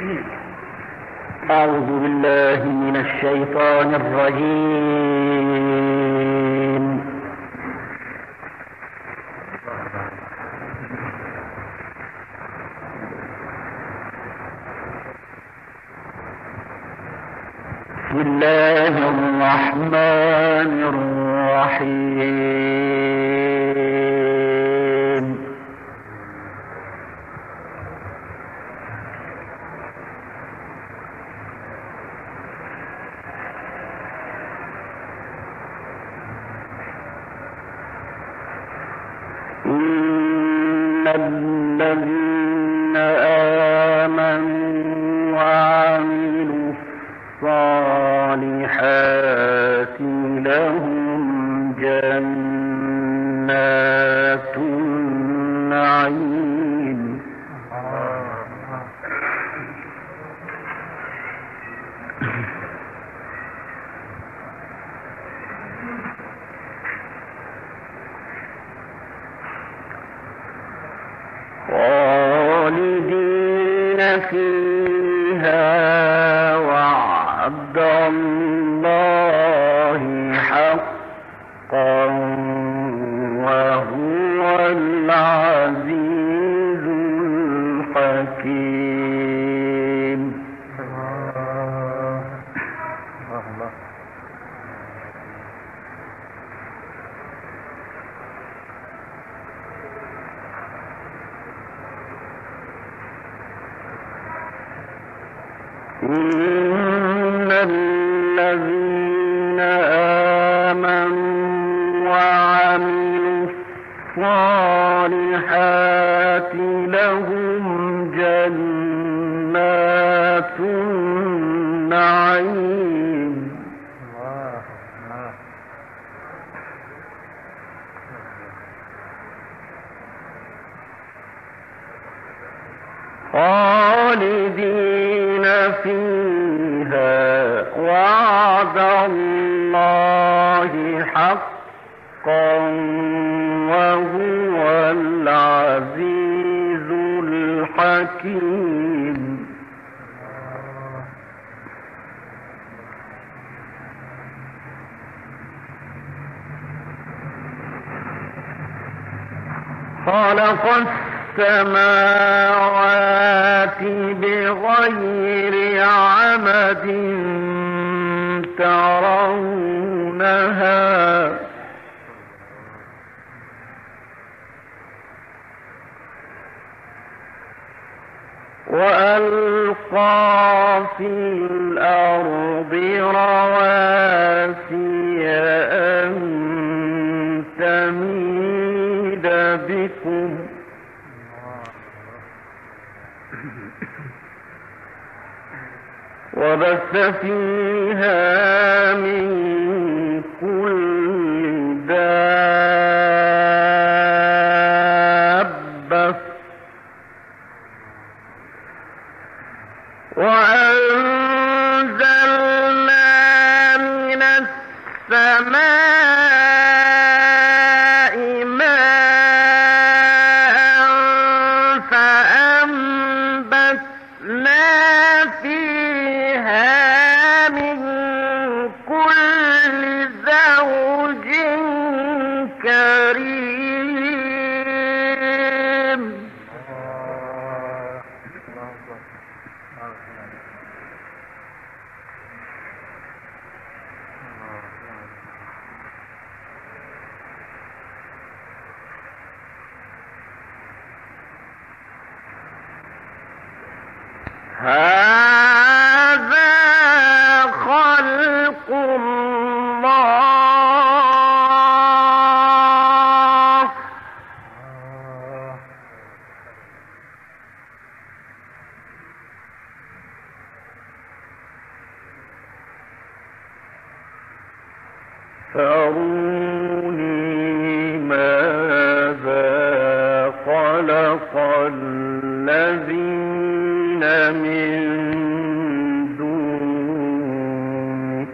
أعوذ بالله من الشيطان الرجيم. بسم الله الرحمن الرحيم. إن الذين آمنوا وعملوا الصالحات لهم جنات النعيم. خالدين فيها وعد الله حقا وهو العزيز الحكيم. إن الذين آمنوا وعملوا الصالحات لهم جنات النعيم. خالدين فيها وعد الله حقا وهو العزيز الحكيم. خلق السماوات بغير عمد ترونها وألقى في الأرض رواسي أن تميد بكم وبث فيها من كل دابة وأنزلنا من السماء ماء فأنبتنا فيها من كل زوج كريم. هذا خلق الله فأروني ماذا خلق الذين من دونه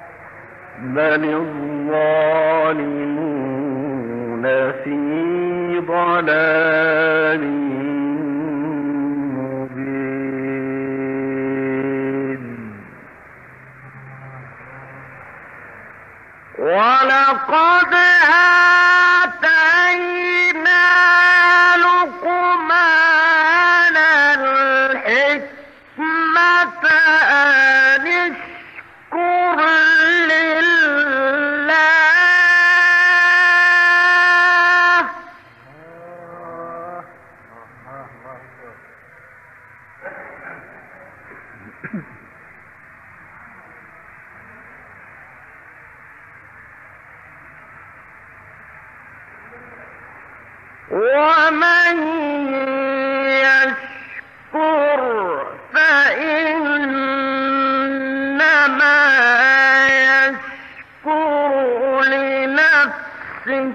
بل الظالمون في ضلال مبين ولقد آتينا لقمان الحكمة أن اشكر لله ومن يشكر فإنما يشكر لنفسه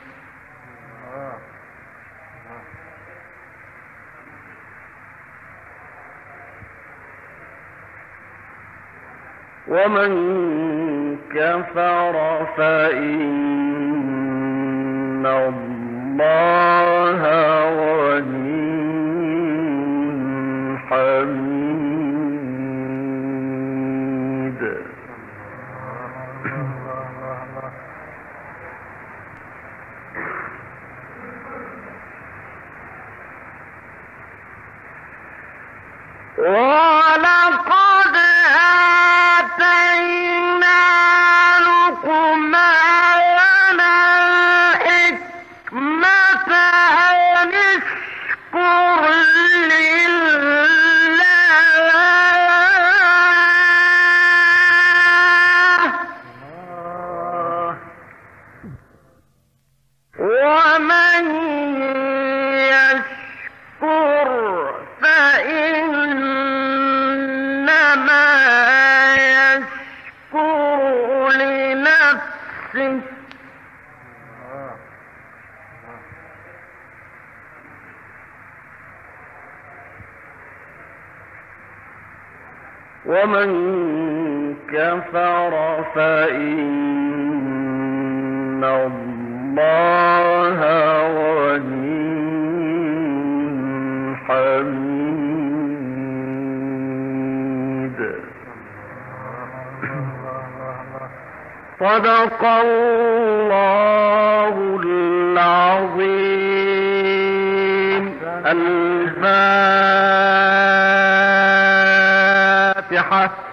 ومن كفر فإن الله غني حميد ولقد آتينا لقمان الحكمة أن اشكر لله ومن يشكر فإنما يشكر لنفسه ومن كفر فإن الله غني حميد صدق الله العظيم. الفاتحة.